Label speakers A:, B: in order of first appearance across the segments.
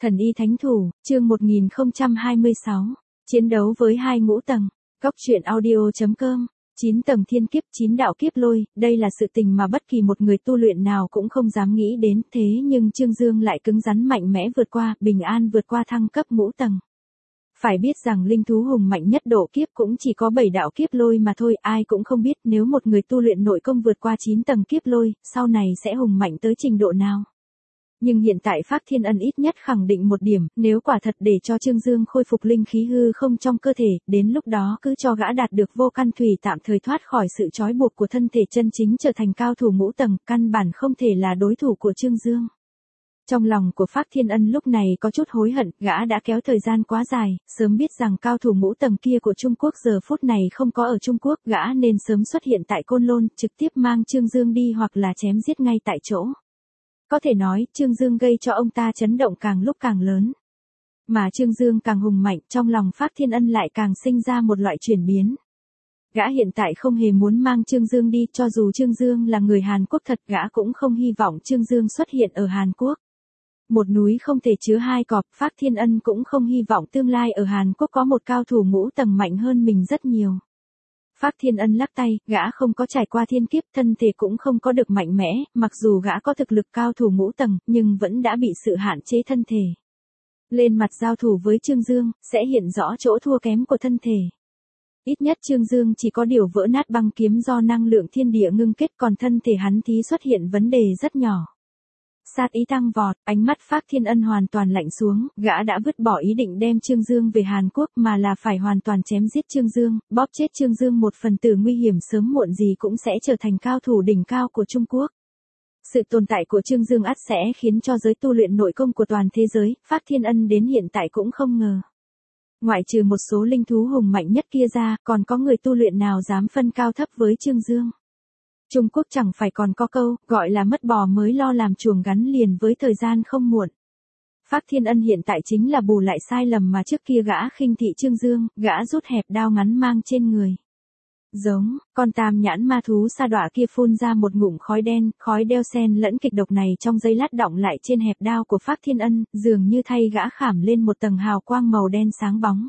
A: Thần y thánh thủ, chương 1026. Chiến đấu với hai ngũ tầng. Góc truyện audio.com. 9 tầng thiên kiếp, 9 đạo kiếp lôi, đây là sự tình mà bất kỳ một người tu luyện nào cũng không dám nghĩ đến, thế nhưng Trương Dương lại cứng rắn mạnh mẽ vượt qua, bình an vượt qua thăng cấp ngũ tầng. Phải biết rằng linh thú hùng mạnh nhất độ kiếp cũng chỉ có 7 đạo kiếp lôi mà thôi, ai cũng không biết nếu một người tu luyện nội công vượt qua 9 tầng kiếp lôi, sau này sẽ hùng mạnh tới trình độ nào. Nhưng hiện tại Phác Thiên Ân ít nhất khẳng định một điểm, nếu quả thật để cho Trương Dương khôi phục linh khí hư không trong cơ thể, đến lúc đó cứ cho gã đạt được vô căn thủy tạm thời thoát khỏi sự trói buộc của thân thể chân chính trở thành cao thủ ngũ tầng, căn bản không thể là đối thủ của Trương Dương. Trong lòng của Phác Thiên Ân lúc này có chút hối hận, gã đã kéo thời gian quá dài, sớm biết rằng cao thủ ngũ tầng kia của Trung Quốc giờ phút này không có ở Trung Quốc, gã nên sớm xuất hiện tại Côn Lôn, trực tiếp mang Trương Dương đi hoặc là chém giết ngay tại chỗ. Có thể nói, Trương Dương gây cho ông ta chấn động càng lúc càng lớn. Mà Trương Dương càng hùng mạnh, trong lòng Phác Thiên Ân lại càng sinh ra một loại chuyển biến. Gã hiện tại không hề muốn mang Trương Dương đi, cho dù Trương Dương là người Hàn Quốc thật, gã cũng không hy vọng Trương Dương xuất hiện ở Hàn Quốc. Một núi không thể chứa hai cọp, Phác Thiên Ân cũng không hy vọng tương lai ở Hàn Quốc có một cao thủ ngũ tầng mạnh hơn mình rất nhiều. Phác Thiên Ân lắc tay, gã không có trải qua thiên kiếp, thân thể cũng không có được mạnh mẽ, mặc dù gã có thực lực cao thủ ngũ tầng, nhưng vẫn đã bị sự hạn chế thân thể. Lên mặt giao thủ với Trương Dương, sẽ hiện rõ chỗ thua kém của thân thể. Ít nhất Trương Dương chỉ có điều vỡ nát băng kiếm do năng lượng thiên địa ngưng kết, còn thân thể hắn thì xuất hiện vấn đề rất nhỏ. Sát ý tăng vọt, ánh mắt Phác Thiên Ân hoàn toàn lạnh xuống, gã đã vứt bỏ ý định đem Trương Dương về Hàn Quốc mà là phải hoàn toàn chém giết Trương Dương, bóp chết Trương Dương, một phần tử nguy hiểm sớm muộn gì cũng sẽ trở thành cao thủ đỉnh cao của Trung Quốc. Sự tồn tại của Trương Dương ắt sẽ khiến cho giới tu luyện nội công của toàn thế giới, Phác Thiên Ân đến hiện tại cũng không ngờ. Ngoại trừ một số linh thú hùng mạnh nhất kia ra, còn có người tu luyện nào dám phân cao thấp với Trương Dương. Trung Quốc chẳng phải còn có câu, gọi là mất bò mới lo làm chuồng gắn liền với thời gian không muộn. Phác Thiên Ân hiện tại chính là bù lại sai lầm mà trước kia gã khinh thị Trương Dương, gã rút hẹp đao ngắn mang trên người. Giống, con tam nhãn ma thú sa đọa kia phun ra một ngụm khói đen, khói đeo xen lẫn kịch độc này trong giây lát đọng lại trên hẹp đao của Phác Thiên Ân, dường như thay gã khảm lên một tầng hào quang màu đen sáng bóng.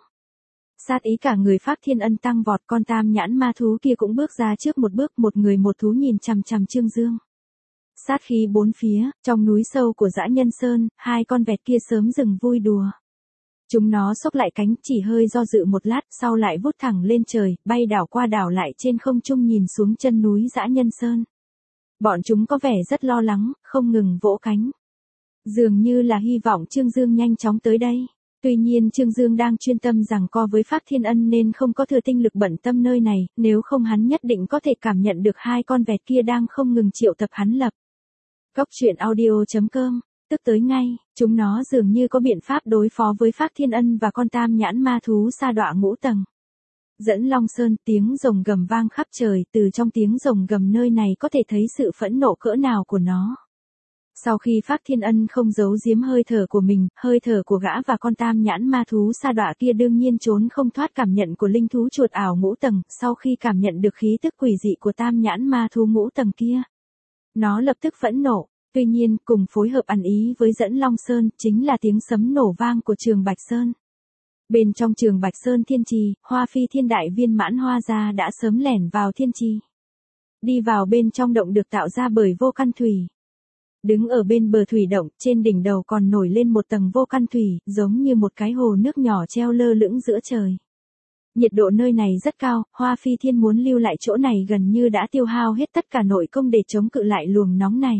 A: Sát ý cả người Phác Thiên Ân tăng vọt, con tam nhãn ma thú kia cũng bước ra trước một bước, một người một thú nhìn chằm chằm Trương Dương. Sát khí bốn phía, trong núi sâu của Dã Nhân Sơn, hai con vẹt kia sớm dừng vui đùa. Chúng nó xốc lại cánh, chỉ hơi do dự một lát, sau lại vút thẳng lên trời, bay đảo qua đảo lại trên không trung nhìn xuống chân núi Dã Nhân Sơn. Bọn chúng có vẻ rất lo lắng, không ngừng vỗ cánh. Dường như là hy vọng Trương Dương nhanh chóng tới đây. Tuy nhiên Trương Dương đang chuyên tâm giằng co với Phác Thiên Ân nên không có thừa tinh lực bận tâm nơi này, nếu không hắn nhất định có thể cảm nhận được hai con vẹt kia đang không ngừng triệu tập hắn lập. Góc truyện audio.com, tức tới ngay, chúng nó dường như có biện pháp đối phó với Phác Thiên Ân và con tam nhãn ma thú sa đọa ngũ tầng. Dẫn Long Sơn, tiếng rồng gầm vang khắp trời, từ trong tiếng rồng gầm nơi này có thể thấy sự phẫn nộ cỡ nào của nó. Sau khi Phác Thiên Ân không giấu giếm hơi thở của mình, hơi thở của gã và con tam nhãn ma thú sa đọa kia đương nhiên trốn không thoát cảm nhận của linh thú chuột ảo ngũ tầng, sau khi cảm nhận được khí tức quỷ dị của tam nhãn ma thú ngũ tầng kia. Nó lập tức phẫn nộ, tuy nhiên cùng phối hợp ăn ý với Dẫn Long Sơn chính là tiếng sấm nổ vang của Trường Bạch Sơn. Bên trong Trường Bạch Sơn thiên trì, Hoa Phi Thiên Đại Viên Mãn Hoa Gia đã sớm lẻn vào thiên trì. Đi vào bên trong động được tạo ra bởi vô căn thủy. Đứng ở bên bờ thủy động, trên đỉnh đầu còn nổi lên một tầng vô căn thủy, giống như một cái hồ nước nhỏ treo lơ lửng giữa trời. Nhiệt độ nơi này rất cao, Hoa Phi Thiên muốn lưu lại chỗ này gần như đã tiêu hao hết tất cả nội công để chống cự lại luồng nóng này.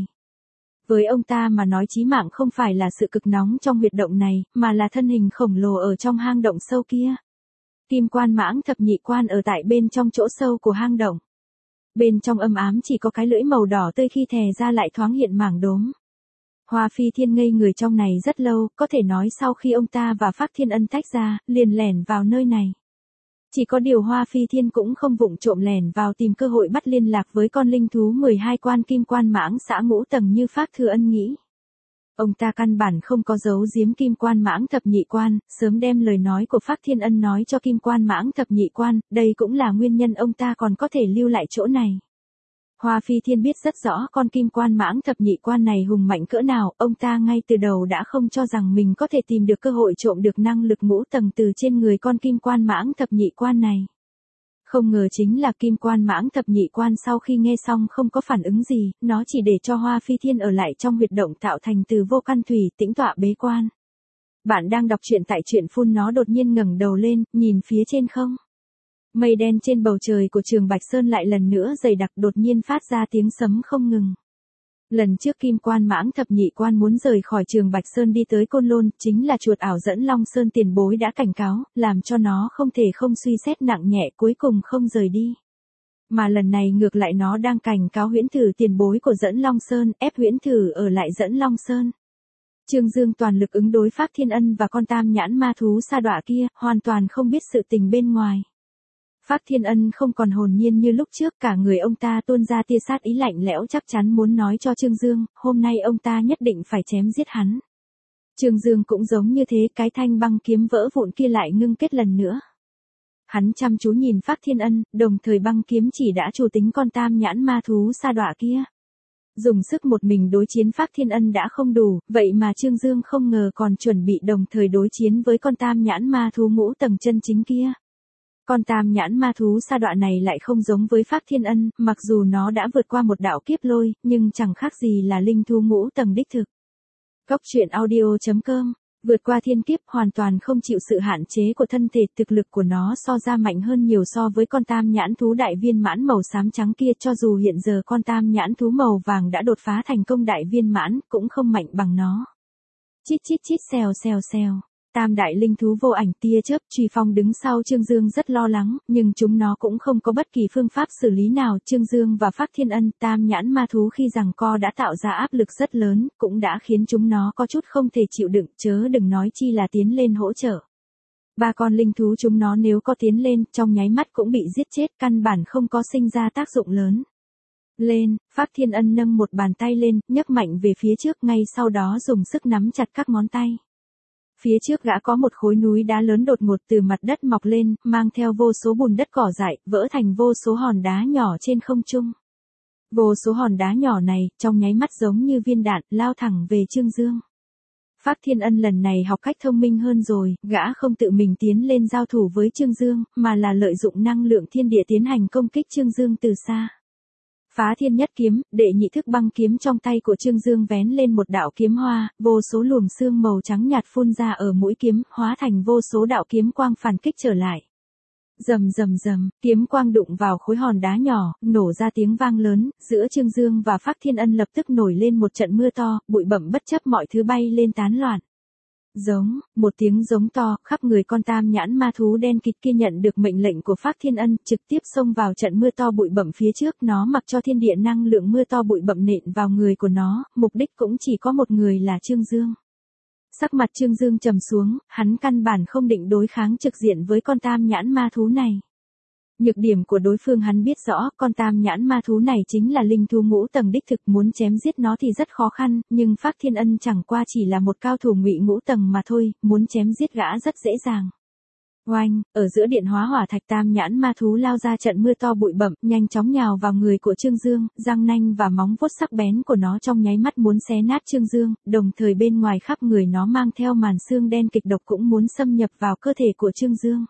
A: Với ông ta mà nói chí mạng không phải là sự cực nóng trong huyệt động này, mà là thân hình khổng lồ ở trong hang động sâu kia. Kim Quan Mãng Thập Nhị Quan ở tại bên trong chỗ sâu của hang động. Bên trong âm ám chỉ có cái lưỡi màu đỏ tươi, khi thè ra lại thoáng hiện mảng đốm. Hoa Phi Thiên ngây người trong này rất lâu, có thể nói sau khi ông ta và Phác Thiên Ân tách ra, liền lẻn vào nơi này. Chỉ có điều Hoa Phi Thiên cũng không vụng trộm lẻn vào tìm cơ hội bắt liên lạc với con linh thú 12 quan Kim Quan Mãng xã ngũ tầng như Phác Thừa Ân nghĩ. Ông ta căn bản không có giấu giếm Kim Quan Mãng Thập Nhị Quan, sớm đem lời nói của Phác Thiên Ân nói cho Kim Quan Mãng Thập Nhị Quan, đây cũng là nguyên nhân ông ta còn có thể lưu lại chỗ này. Hoa Phi Thiên biết rất rõ con kim quan mãng thập nhị quan này hùng mạnh cỡ nào, ông ta ngay từ đầu đã không cho rằng mình có thể tìm được cơ hội trộm được năng lực ngũ tầng từ trên người con kim quan mãng thập nhị quan này. Không ngờ chính là kim quan mãng thập nhị quan sau khi nghe xong không có phản ứng gì, nó chỉ để cho Hoa Phi Thiên ở lại trong huyệt động tạo thành từ vô căn thủy tĩnh tọa bế quan. Bạn đang đọc truyện tại truyện phun, nó đột nhiên ngẩng đầu lên, nhìn phía trên không. Mây đen trên bầu trời của Trường Bạch Sơn lại lần nữa dày đặc, đột nhiên phát ra tiếng sấm không ngừng. Lần trước kim quan mãng thập nhị quan muốn rời khỏi Trường Bạch Sơn đi tới Côn Lôn, chính là chuột ảo dẫn Long Sơn tiền bối đã cảnh cáo, làm cho nó không thể không suy xét nặng nhẹ, cuối cùng không rời đi. Mà lần này ngược lại nó đang cảnh cáo Huyễn Thử tiền bối của dẫn Long Sơn, ép Huyễn Thử ở lại dẫn Long Sơn. Trương Dương toàn lực ứng đối Phác Thiên Ân và con tam nhãn ma thú sa đọa kia, hoàn toàn không biết sự tình bên ngoài. Phác Thiên Ân không còn hồn nhiên như lúc trước, cả người ông ta tuôn ra tia sát ý lạnh lẽo, chắc chắn muốn nói cho Trương Dương, hôm nay ông ta nhất định phải chém giết hắn. Trương Dương cũng giống như thế, cái thanh băng kiếm vỡ vụn kia lại ngưng kết lần nữa. Hắn chăm chú nhìn Phác Thiên Ân, đồng thời băng kiếm chỉ đã chủ tính con tam nhãn ma thú sa đọa kia. Dùng sức một mình đối chiến Phác Thiên Ân đã không đủ, vậy mà Trương Dương không ngờ còn chuẩn bị đồng thời đối chiến với con tam nhãn ma thú ngũ tầng chân chính kia. Con tam nhãn ma thú sa đọa này lại không giống với Phác Thiên Ân, mặc dù nó đã vượt qua một đạo kiếp lôi, nhưng chẳng khác gì là linh thú ngũ tầng đích thực. Cốc truyện audio.com, vượt qua thiên kiếp, hoàn toàn không chịu sự hạn chế của thân thể, thực lực của nó so ra mạnh hơn nhiều so với con tam nhãn thú đại viên mãn màu xám trắng kia, cho dù hiện giờ con tam nhãn thú màu vàng đã đột phá thành công đại viên mãn, cũng không mạnh bằng nó. Chít chít chít xèo xèo xèo. Tam đại linh thú vô ảnh tia chớp truy phong đứng sau Trương Dương rất lo lắng, nhưng chúng nó cũng không có bất kỳ phương pháp xử lý nào. Trương Dương và Phác Thiên Ân, tam nhãn ma thú khi giằng co đã tạo ra áp lực rất lớn, cũng đã khiến chúng nó có chút không thể chịu đựng, chớ đừng nói chi là tiến lên hỗ trợ. Ba con linh thú chúng nó nếu có tiến lên, trong nháy mắt cũng bị giết chết, căn bản không có sinh ra tác dụng lớn. Lên, Phác Thiên Ân nâng một bàn tay lên, nhấc mạnh về phía trước, ngay sau đó dùng sức nắm chặt các ngón tay. Phía trước gã có một khối núi đá lớn đột ngột từ mặt đất mọc lên, mang theo vô số bùn đất cỏ dại, vỡ thành vô số hòn đá nhỏ trên không trung. Vô số hòn đá nhỏ này, trong nháy mắt giống như viên đạn, lao thẳng về Trương Dương. Phác Thiên Ân lần này học cách thông minh hơn rồi, gã không tự mình tiến lên giao thủ với Trương Dương, mà là lợi dụng năng lượng thiên địa tiến hành công kích Trương Dương từ xa. Phá thiên nhất kiếm, đệ nhị thức băng kiếm trong tay của Trương Dương vén lên một đạo kiếm hoa, vô số luồng sương màu trắng nhạt phun ra ở mũi kiếm, hóa thành vô số đạo kiếm quang phản kích trở lại. Rầm rầm rầm, kiếm quang đụng vào khối hòn đá nhỏ, nổ ra tiếng vang lớn, giữa Trương Dương và Phác Thiên Ân lập tức nổi lên một trận mưa to, bụi bặm bất chấp mọi thứ bay lên tán loạn. Giống, một tiếng giống to, khắp người con tam nhãn ma thú đen kịt kia nhận được mệnh lệnh của Phác Thiên Ân, trực tiếp xông vào trận mưa to bụi bặm phía trước, nó mặc cho thiên địa năng lượng mưa to bụi bặm nện vào người của nó, mục đích cũng chỉ có một người là Trương Dương. Sắc mặt Trương Dương trầm xuống, hắn căn bản không định đối kháng trực diện với con tam nhãn ma thú này. Nhược điểm của đối phương hắn biết rõ, con tam nhãn ma thú này chính là linh thú ngũ tầng đích thực, muốn chém giết nó thì rất khó khăn, nhưng Phác Thiên Ân chẳng qua chỉ là một cao thủ ngụy ngũ tầng mà thôi, muốn chém giết gã rất dễ dàng. Oanh, ở giữa điện hóa hỏa thạch, tam nhãn ma thú lao ra trận mưa to bụi bặm, nhanh chóng nhào vào người của Trương Dương, răng nanh và móng vuốt sắc bén của nó trong nháy mắt muốn xé nát Trương Dương, đồng thời bên ngoài khắp người nó mang theo màn xương đen kịch độc cũng muốn xâm nhập vào cơ thể của Trương Dương.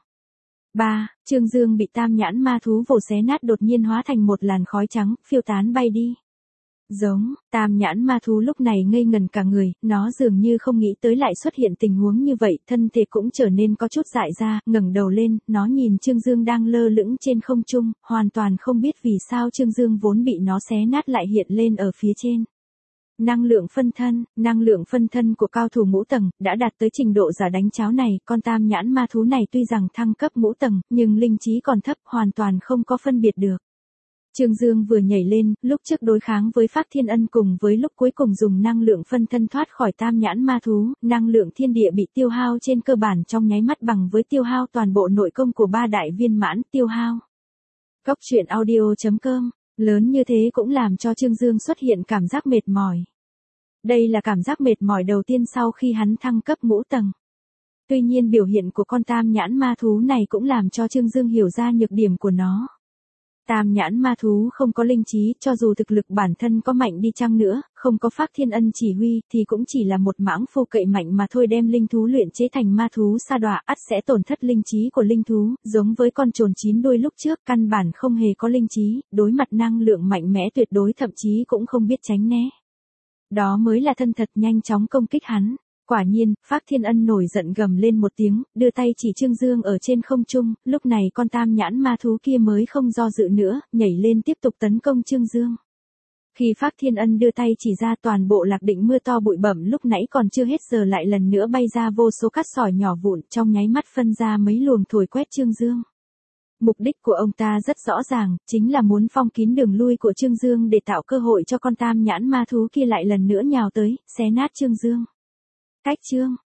A: Trương Dương bị tam nhãn ma thú vồ xé nát, đột nhiên hóa thành một làn khói trắng, phiêu tán bay đi. Giống, tam nhãn ma thú lúc này ngây ngần cả người, nó dường như không nghĩ tới lại xuất hiện tình huống như vậy, thân thể cũng trở nên có chút dại ra, ngẩng đầu lên, nó nhìn Trương Dương đang lơ lửng trên không trung, hoàn toàn không biết vì sao Trương Dương vốn bị nó xé nát lại hiện lên ở phía trên. Năng lượng phân thân của cao thủ ngũ tầng, đã đạt tới trình độ giả đánh cháo này, con tam nhãn ma thú này tuy rằng thăng cấp ngũ tầng, nhưng linh trí còn thấp, hoàn toàn không có phân biệt được. Trương Dương vừa nhảy lên, lúc trước đối kháng với Phác Thiên Ân cùng với lúc cuối cùng dùng năng lượng phân thân thoát khỏi tam nhãn ma thú, năng lượng thiên địa bị tiêu hao trên cơ bản trong nháy mắt bằng với tiêu hao toàn bộ nội công của ba đại viên mãn tiêu hao. Cốc truyện audio.com, lớn như thế cũng làm cho Trương Dương xuất hiện cảm giác mệt mỏi. Đây là cảm giác mệt mỏi đầu tiên sau khi hắn thăng cấp ngũ tầng. Tuy nhiên biểu hiện của con tam nhãn ma thú này cũng làm cho Trương Dương hiểu ra nhược điểm của nó. Tam nhãn ma thú không có linh trí, cho dù thực lực bản thân có mạnh đi chăng nữa, không có Phác Thiên Ân chỉ huy, thì cũng chỉ là một mãng phu cậy mạnh mà thôi, đem linh thú luyện chế thành ma thú sa đọa, ắt sẽ tổn thất linh trí của linh thú, giống với con trồn 9 đuôi lúc trước, căn bản không hề có linh trí, đối mặt năng lượng mạnh mẽ tuyệt đối thậm chí cũng không biết tránh né. Đó mới là thân thật, nhanh chóng công kích hắn. Quả nhiên, Phác Thiên Ân nổi giận gầm lên một tiếng, đưa tay chỉ Trương Dương ở trên không trung, lúc này con tam nhãn ma thú kia mới không do dự nữa, nhảy lên tiếp tục tấn công Trương Dương. Khi Phác Thiên Ân đưa tay chỉ ra, toàn bộ Lạc Định mưa to bụi bẩm lúc nãy còn chưa hết giờ lại lần nữa bay ra vô số cát sỏi nhỏ vụn, trong nháy mắt phân ra mấy luồng thổi quét Trương Dương. Mục đích của ông ta rất rõ ràng, chính là muốn phong kín đường lui của Trương Dương để tạo cơ hội cho con tam nhãn ma thú kia lại lần nữa nhào tới, xé nát Trương Dương. Cách chương